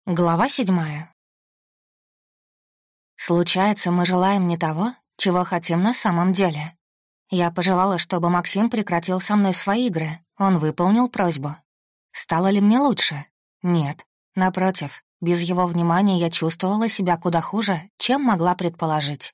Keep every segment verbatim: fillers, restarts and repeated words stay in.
Глава седьмая. Случается, мы желаем не того, чего хотим на самом деле. Я пожелала, чтобы Максим прекратил со мной свои игры. Он выполнил просьбу. Стало ли мне лучше? Нет. Напротив, без его внимания я чувствовала себя куда хуже, чем могла предположить.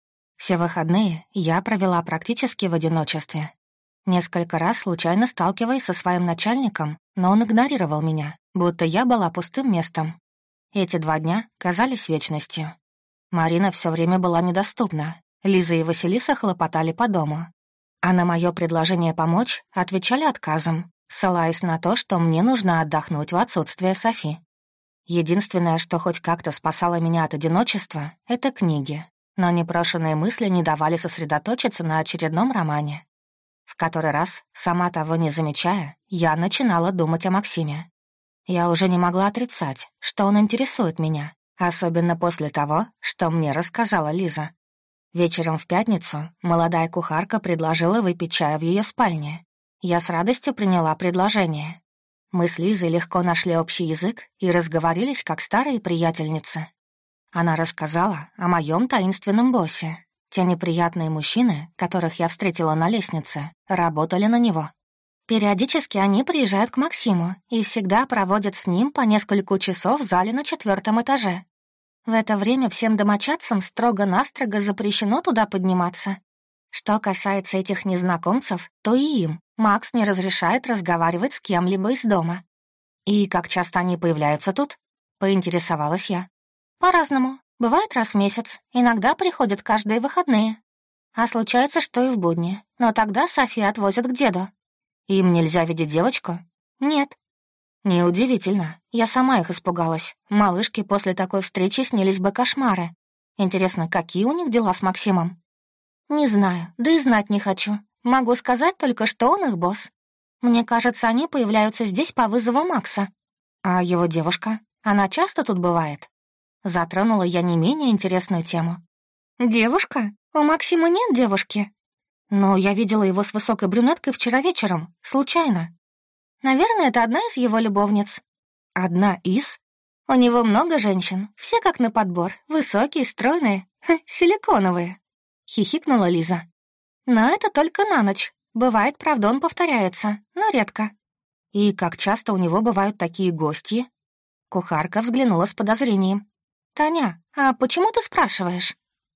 Все выходные я провела практически в одиночестве. Несколько раз случайно сталкиваясь со своим начальником, но он игнорировал меня, будто я была пустым местом. Эти два дня казались вечностью. Марина все время была недоступна. Лиза и Василиса хлопотали по дому. А на мое предложение помочь отвечали отказом, ссылаясь на то, что мне нужно отдохнуть в отсутствие Софи. Единственное, что хоть как-то спасало меня от одиночества, — это книги. Но непрошенные мысли не давали сосредоточиться на очередном романе. В который раз, сама того не замечая, я начинала думать о Максиме. Я уже не могла отрицать, что он интересует меня, особенно после того, что мне рассказала Лиза. Вечером в пятницу молодая кухарка предложила выпить чая в ее спальне. Я с радостью приняла предложение. Мы с Лизой легко нашли общий язык и разговорились как старые приятельницы. Она рассказала о моем таинственном боссе. Те неприятные мужчины, которых я встретила на лестнице, работали на него. Периодически они приезжают к Максиму и всегда проводят с ним по несколько часов в зале на четвертом этаже. В это время всем домочадцам строго-настрого запрещено туда подниматься. Что касается этих незнакомцев, то и им Макс не разрешает разговаривать с кем-либо из дома. «И как часто они появляются тут?» — поинтересовалась я. «По-разному. Бывает раз в месяц, иногда приходят каждые выходные. А случается, что и в будни, но тогда Софи отвозят к деду». «Им нельзя видеть девочку?» «Нет». «Неудивительно. Я сама их испугалась. Малышке после такой встречи снились бы кошмары. Интересно, какие у них дела с Максимом?» «Не знаю, да и знать не хочу. Могу сказать только, что он их босс. Мне кажется, они появляются здесь по вызову Макса». «А его девушка? Она часто тут бывает?» Затронула я не менее интересную тему. «Девушка? У Максима нет девушки?» «Но я видела его с высокой брюнеткой вчера вечером, случайно». «Наверное, это одна из его любовниц». «Одна из?» «У него много женщин, все как на подбор, высокие, стройные, ха, силиконовые», — хихикнула Лиза. «Но это только на ночь. Бывает, правда, он повторяется, но редко». «И как часто у него бывают такие гости?» Кухарка взглянула с подозрением. «Таня, а почему ты спрашиваешь?»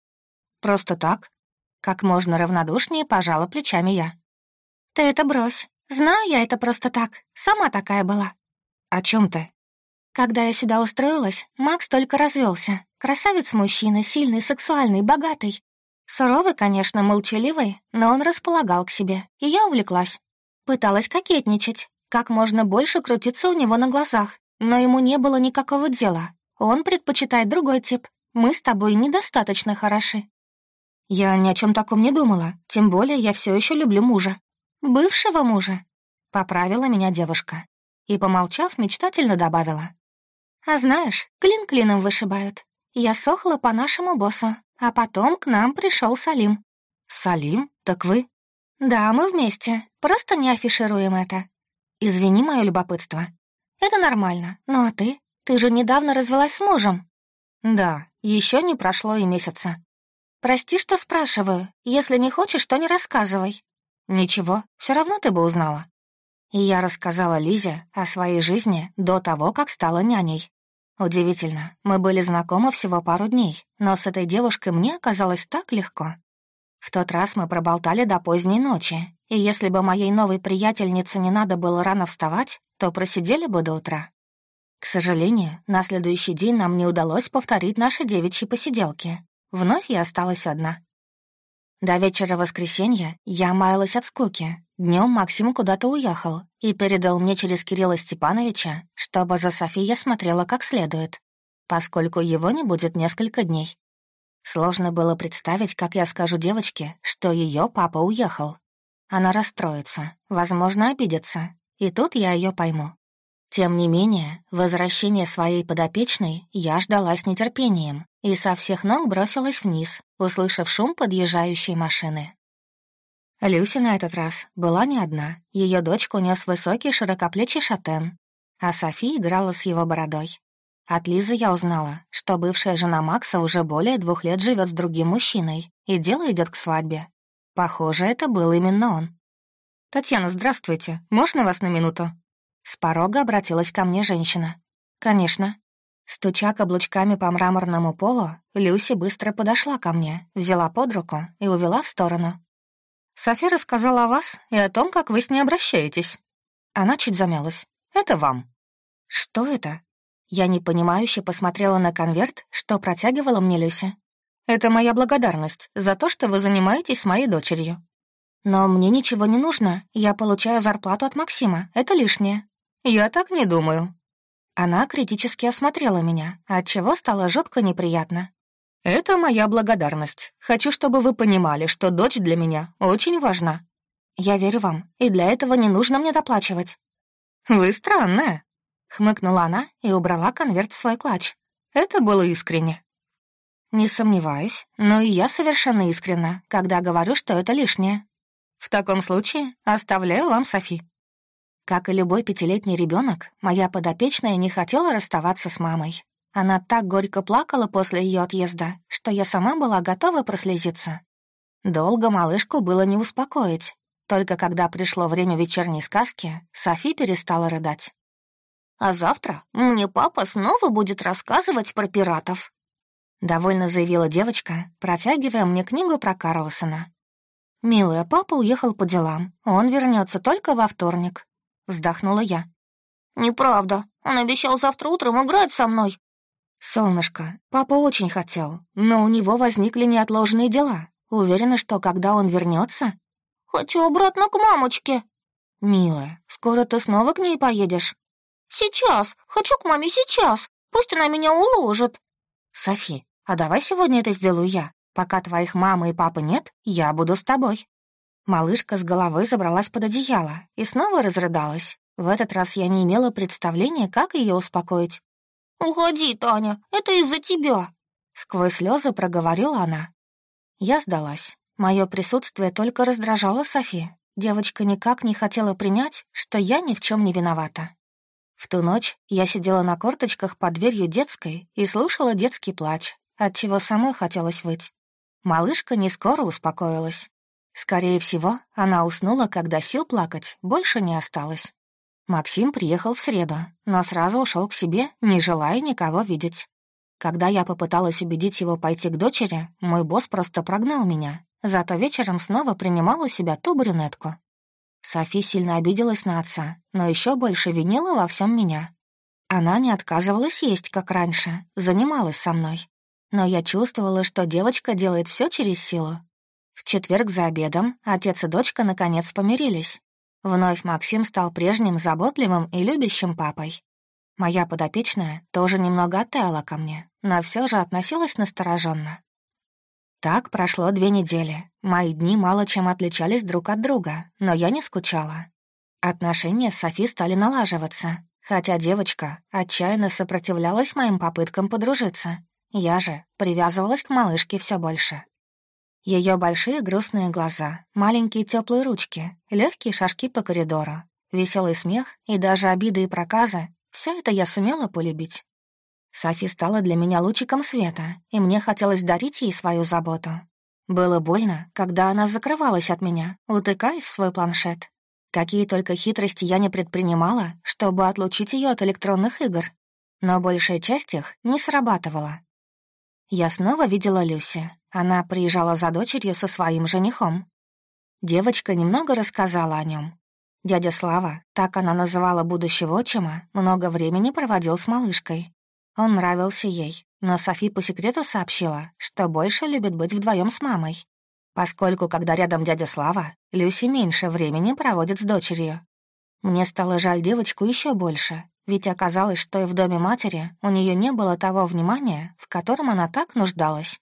«Просто так». Как можно равнодушнее пожала плечами я. «Ты это брось. Знаю я это просто так. Сама такая была». «О чем ты?» «Когда я сюда устроилась, Макс только развелся. Красавец-мужчина, сильный, сексуальный, богатый. Суровый, конечно, молчаливый, но он располагал к себе, и я увлеклась. Пыталась кокетничать, как можно больше крутиться у него на глазах, но ему не было никакого дела. Он предпочитает другой тип. Мы с тобой недостаточно хороши». «Я ни о чем таком не думала, тем более я все еще люблю мужа». «Бывшего мужа», — поправила меня девушка. И, помолчав, мечтательно добавила. «А знаешь, клин клином вышибают. Я сохла по нашему боссу, а потом к нам пришел Салим». «Салим? Так вы?» «Да, мы вместе, просто не афишируем это». «Извини мое любопытство». «Это нормально. Ну а ты? Ты же недавно развелась с мужем». «Да, еще не прошло и месяца». «Прости, что спрашиваю. Если не хочешь, то не рассказывай». «Ничего, все равно ты бы узнала». И я рассказала Лизе о своей жизни до того, как стала няней. Удивительно, мы были знакомы всего пару дней, но с этой девушкой мне оказалось так легко. В тот раз мы проболтали до поздней ночи, и если бы моей новой приятельнице не надо было рано вставать, то просидели бы до утра. К сожалению, на следующий день нам не удалось повторить наши девичьи посиделки. Вновь я осталась одна. До вечера воскресенья я маялась от скуки. Днем Максим куда-то уехал и передал мне через Кирилла Степановича, чтобы за Софи я смотрела как следует, поскольку его не будет несколько дней. Сложно было представить, как я скажу девочке, что ее папа уехал. Она расстроится, возможно, обидится, и тут я ее пойму. Тем не менее, возвращение своей подопечной я ждала с нетерпением и со всех ног бросилась вниз, услышав шум подъезжающей машины. Люся на этот раз была не одна. Ее дочку нес высокий широкоплечий шатен, а Софи играла с его бородой. От Лизы я узнала, что бывшая жена Макса уже более двух лет живет с другим мужчиной, и дело идет к свадьбе. Похоже, это был именно он. «Татьяна, здравствуйте. Можно вас на минуту?» С порога обратилась ко мне женщина. «Конечно». Стуча каблучками по мраморному полу, Люси быстро подошла ко мне, взяла под руку и увела в сторону. «София рассказала о вас и о том, как вы с ней обращаетесь». Она чуть замялась. «Это вам». «Что это?» Я непонимающе посмотрела на конверт, что протягивала мне Люси. «Это моя благодарность за то, что вы занимаетесь моей дочерью». «Но мне ничего не нужно, я получаю зарплату от Максима, это лишнее». «Я так не думаю». Она критически осмотрела меня, отчего стало жутко неприятно. «Это моя благодарность. Хочу, чтобы вы понимали, что дочь для меня очень важна». «Я верю вам, и для этого не нужно мне доплачивать». «Вы странная», — хмыкнула она и убрала конверт в свой клатч. «Это было искренне». «Не сомневаюсь, но и я совершенно искренна, когда говорю, что это лишнее». «В таком случае оставляю вам Софи». Как и любой пятилетний ребенок, моя подопечная не хотела расставаться с мамой. Она так горько плакала после ее отъезда, что я сама была готова прослезиться. Долго малышку было не успокоить. Только когда пришло время вечерней сказки, Софи перестала рыдать. «А завтра мне папа снова будет рассказывать про пиратов», — довольно заявила девочка, протягивая мне книгу про Карлсона. «Милая, папа уехал по делам. Он вернется только во вторник», — вздохнула я. «Неправда. Он обещал завтра утром играть со мной». «Солнышко, папа очень хотел, но у него возникли неотложные дела. Уверена, что когда он вернется. «Хочу обратно к мамочке». «Милая, скоро ты снова к ней поедешь?» «Сейчас. Хочу к маме сейчас. Пусть она меня уложит». «Софи, а давай сегодня это сделаю я. Пока твоих мамы и папы нет, я буду с тобой». Малышка с головы забралась под одеяло и снова разрыдалась. В этот раз я не имела представления, как ее успокоить. «Уходи, Таня, это из-за тебя», — сквозь слезы проговорила она. Я сдалась. Мое присутствие только раздражало Софи. Девочка никак не хотела принять, что я ни в чем не виновата. В ту ночь я сидела на корточках под дверью детской и слушала детский плач, отчего самой хотелось выть. Малышка не скоро успокоилась. Скорее всего, она уснула, когда сил плакать больше не осталось. Максим приехал в среду, но сразу ушел к себе, не желая никого видеть. Когда я попыталась убедить его пойти к дочери, мой босс просто прогнал меня, зато вечером снова принимал у себя ту брюнетку. Софи сильно обиделась на отца, но еще больше винила во всем меня. Она не отказывалась есть, как раньше, занималась со мной. Но я чувствовала, что девочка делает все через силу. В четверг за обедом отец и дочка наконец помирились. Вновь Максим стал прежним заботливым и любящим папой. Моя подопечная тоже немного оттаяла ко мне, но все же относилась настороженно. Так прошло две недели. Мои дни мало чем отличались друг от друга, но я не скучала. Отношения с Софи стали налаживаться, хотя девочка отчаянно сопротивлялась моим попыткам подружиться. Я же привязывалась к малышке все больше. Ее большие грустные глаза, маленькие теплые ручки, легкие шажки по коридору, веселый смех и даже обиды и проказы — все это я сумела полюбить. Софи стала для меня лучиком света, и мне хотелось дарить ей свою заботу. Было больно, когда она закрывалась от меня, утыкаясь в свой планшет. Какие только хитрости я не предпринимала, чтобы отлучить ее от электронных игр. Но большая часть их не срабатывала. Я снова видела Люси. Она приезжала за дочерью со своим женихом. Девочка немного рассказала о нем. Дядя Слава, так она называла будущего отчима, много времени проводил с малышкой. Он нравился ей, но Софи по секрету сообщила, что больше любит быть вдвоем с мамой, поскольку, когда рядом дядя Слава, Люси меньше времени проводит с дочерью. Мне стало жаль девочку еще больше, ведь оказалось, что и в доме матери у нее не было того внимания, в котором она так нуждалась.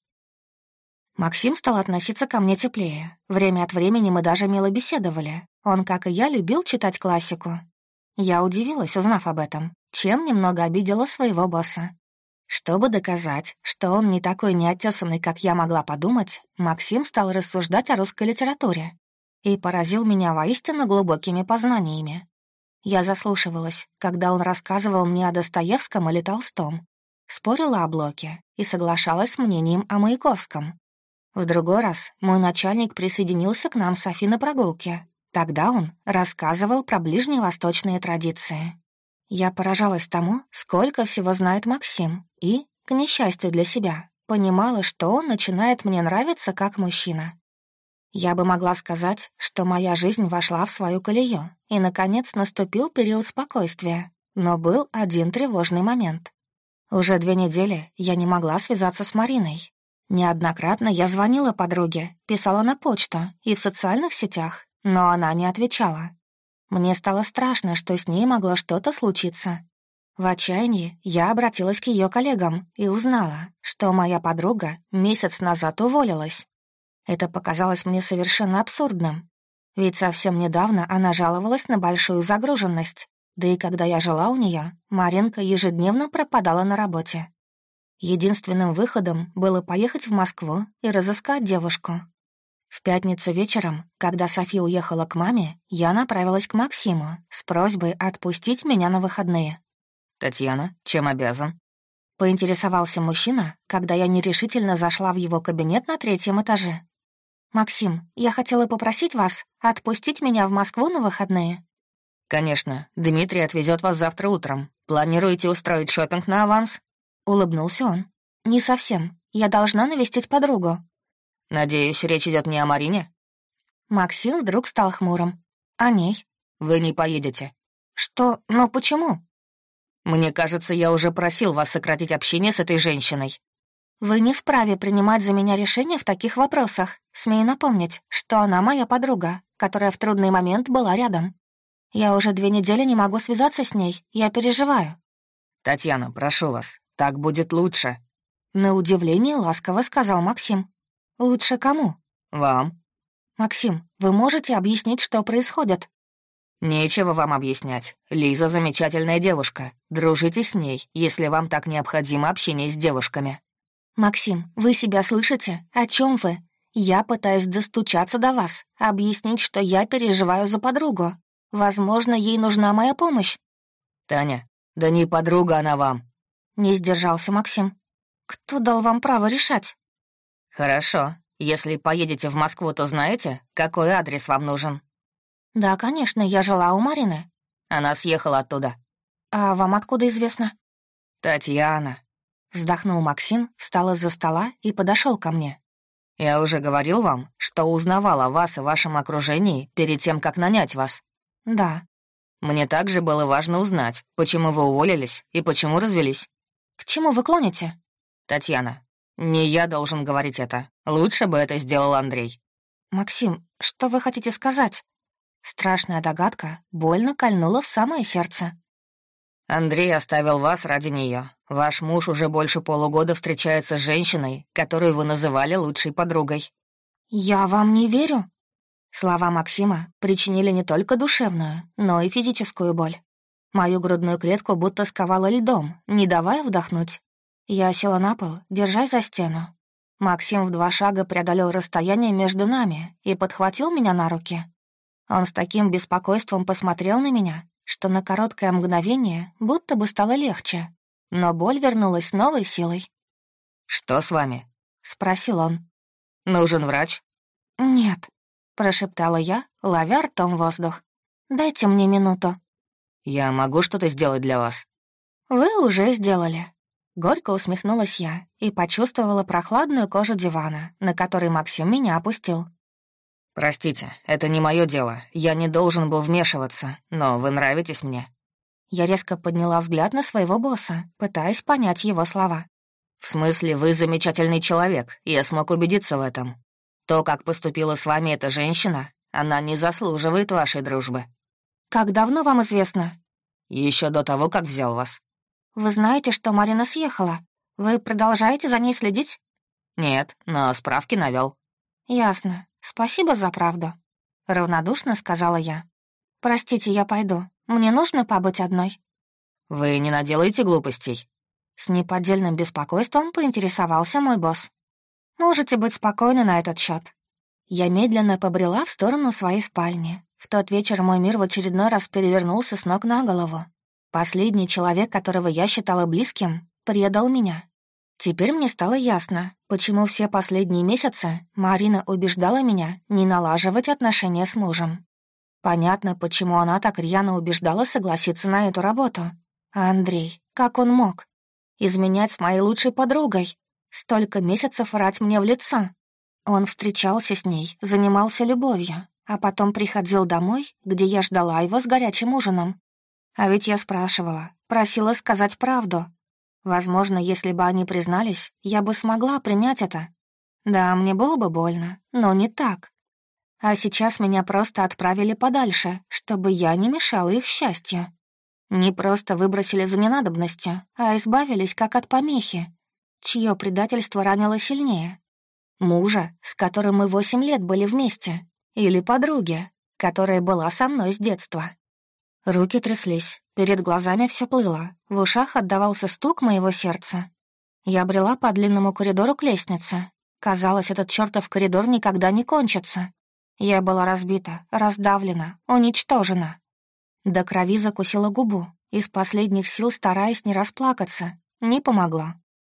Максим стал относиться ко мне теплее. Время от времени мы даже мило беседовали. Он, как и я, любил читать классику. Я удивилась, узнав об этом, чем немного обидела своего босса. Чтобы доказать, что он не такой неотесанный, как я могла подумать, Максим стал рассуждать о русской литературе и поразил меня воистину глубокими познаниями. Я заслушивалась, когда он рассказывал мне о Достоевском или Толстом, спорила о блоке и соглашалась с мнением о Маяковском. В другой раз мой начальник присоединился к нам с Софи на прогулке. Тогда он рассказывал про ближневосточные традиции. Я поражалась тому, сколько всего знает Максим, и, к несчастью для себя, понимала, что он начинает мне нравиться как мужчина. Я бы могла сказать, что моя жизнь вошла в свою колею, и, наконец, наступил период спокойствия, но был один тревожный момент. Уже две недели я не могла связаться с Мариной. Неоднократно я звонила подруге, писала на почту и в социальных сетях, но она не отвечала. Мне стало страшно, что с ней могло что-то случиться. В отчаянии я обратилась к ее коллегам и узнала, что моя подруга месяц назад уволилась. Это показалось мне совершенно абсурдным, ведь совсем недавно она жаловалась на большую загруженность, да и когда я жила у нее, Маринка ежедневно пропадала на работе. Единственным выходом было поехать в Москву и разыскать девушку. В пятницу вечером, когда Софи уехала к маме, я направилась к Максиму с просьбой отпустить меня на выходные. «Татьяна, чем обязан?» — поинтересовался мужчина, когда я нерешительно зашла в его кабинет на третьем этаже. «Максим, я хотела попросить вас отпустить меня в Москву на выходные». «Конечно, Дмитрий отвезет вас завтра утром. Планируете устроить шопинг на аванс?» — улыбнулся он. «Не совсем. Я должна навестить подругу». «Надеюсь, речь идет не о Марине?» Максим вдруг стал хмурым. «О ней?» «Вы не поедете». «Что? Но почему?» «Мне кажется, я уже просил вас сократить общение с этой женщиной». «Вы не вправе принимать за меня решения в таких вопросах. Смею напомнить, что она моя подруга, которая в трудный момент была рядом. Я уже две недели не могу связаться с ней, я переживаю». «Татьяна, прошу вас, так будет лучше». На удивление ласково сказал Максим. «Лучше кому?» «Вам». «Максим, вы можете объяснить, что происходит?» «Нечего вам объяснять. Лиза — замечательная девушка. Дружите с ней, если вам так необходимо общение с девушками». «Максим, вы себя слышите? О чем вы? Я пытаюсь достучаться до вас, объяснить, что я переживаю за подругу. Возможно, ей нужна моя помощь». «Таня, да не подруга она вам». Не сдержался Максим. «Кто дал вам право решать?» «Хорошо. Если поедете в Москву, то знаете, какой адрес вам нужен?» «Да, конечно, я жила у Марины». «Она съехала оттуда». «А вам откуда известно?» «Татьяна». Вздохнул Максим, встал из-за стола и подошел ко мне. «Я уже говорил вам, что узнавал о вас и вашем окружении перед тем, как нанять вас». «Да». «Мне также было важно узнать, почему вы уволились и почему развелись». «К чему вы клоните?» «Татьяна, не я должен говорить это. Лучше бы это сделал Андрей». «Максим, что вы хотите сказать?» Страшная догадка больно кольнула в самое сердце. «Андрей оставил вас ради нее. Ваш муж уже больше полугода встречается с женщиной, которую вы называли лучшей подругой». «Я вам не верю». Слова Максима причинили не только душевную, но и физическую боль. Мою грудную клетку будто сковало льдом, не давая вдохнуть. Я села на пол, держась за стену. Максим в два шага преодолел расстояние между нами и подхватил меня на руки. Он с таким беспокойством посмотрел на меня, что на короткое мгновение будто бы стало легче, но боль вернулась с новой силой. «Что с вами?» — спросил он. «Нужен врач?» «Нет», — прошептала я, ловя ртом воздух. «Дайте мне минуту». «Я могу что-то сделать для вас?» «Вы уже сделали». Горько усмехнулась я и почувствовала прохладную кожу дивана, на который Максим меня опустил. «Простите, это не мое дело. Я не должен был вмешиваться, но вы нравитесь мне». Я резко подняла взгляд на своего босса, пытаясь понять его слова. «В смысле, вы замечательный человек, и я смог убедиться в этом. То, как поступила с вами эта женщина, она не заслуживает вашей дружбы». «Как давно вам известно?» Еще до того, как взял вас». «Вы знаете, что Марина съехала? Вы продолжаете за ней следить?» «Нет, но справки навел». «Ясно. Спасибо за правду», — равнодушно сказала я. «Простите, я пойду. Мне нужно побыть одной». «Вы не наделаете глупостей?» С неподдельным беспокойством поинтересовался мой босс. «Можете быть спокойны на этот счет. Я медленно побрела в сторону своей спальни. В тот вечер мой мир в очередной раз перевернулся с ног на голову. Последний человек, которого я считала близким, предал меня. Теперь мне стало ясно, почему все последние месяцы Марина убеждала меня не налаживать отношения с мужем. Понятно, почему она так рьяно убеждала согласиться на эту работу. А Андрей, как он мог? Изменять с моей лучшей подругой? Столько месяцев врать мне в лицо. Он встречался с ней, занимался любовью, а потом приходил домой, где я ждала его с горячим ужином. А ведь я спрашивала, просила сказать правду. Возможно, если бы они признались, я бы смогла принять это. Да, мне было бы больно, но не так. А сейчас меня просто отправили подальше, чтобы я не мешала их счастью. Не просто выбросили за ненадобностью, а избавились как от помехи. Чье предательство ранило сильнее? Мужа, с которым мы восемь лет были вместе? Или подруги, которая была со мной с детства? Руки тряслись, перед глазами все плыло, в ушах отдавался стук моего сердца. Я брела по длинному коридору к лестнице. Казалось, этот чертов коридор никогда не кончится. Я была разбита, раздавлена, уничтожена. До крови закусила губу, из последних сил стараясь не расплакаться. Не помогла.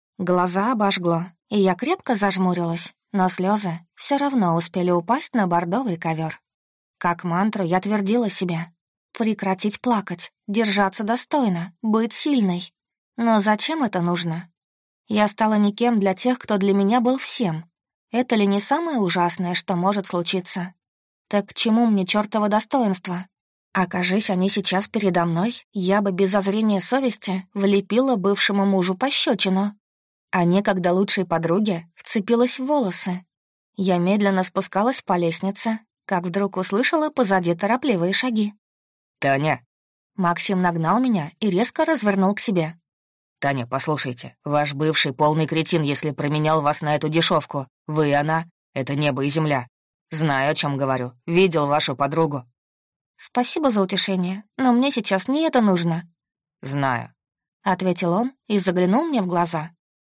Глаза обожгло, и я крепко зажмурилась, но слезы все равно успели упасть на бордовый ковер. Как мантру я твердила себе: прекратить плакать, держаться достойно, быть сильной. Но зачем это нужно? Я стала никем для тех, кто для меня был всем. Это ли не самое ужасное, что может случиться? Так к чему мне чёртово достоинство? Окажись они сейчас передо мной, я бы без зазрения совести влепила бывшему мужу пощечину. А некогда лучшей подруге вцепилась в волосы. Я медленно спускалась по лестнице, как вдруг услышала позади торопливые шаги. «Таня!» Максим нагнал меня и резко развернул к себе. «Таня, послушайте, ваш бывший полный кретин, если променял вас на эту дешевку. Вы и она — это небо и земля. Знаю, о чем говорю. Видел вашу подругу». «Спасибо за утешение, но мне сейчас не это нужно». «Знаю», — ответил он и заглянул мне в глаза.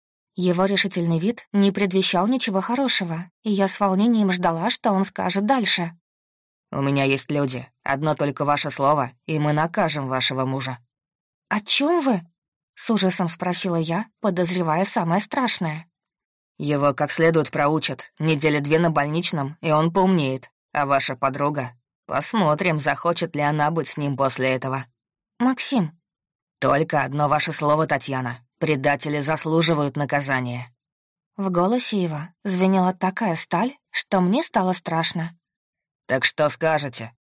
Его решительный вид не предвещал ничего хорошего, и я с волнением ждала, что он скажет дальше. «У меня есть люди. Одно только ваше слово, и мы накажем вашего мужа». «О чем вы?» — с ужасом спросила я, подозревая самое страшное. «Его как следует проучат. Недели две на больничном, и он поумнеет. А ваша подруга... Посмотрим, захочет ли она быть с ним после этого». «Максим». «Только одно ваше слово, Татьяна. Предатели заслуживают наказания». В голосе его звенела такая сталь, что мне стало страшно. «Так что скажете?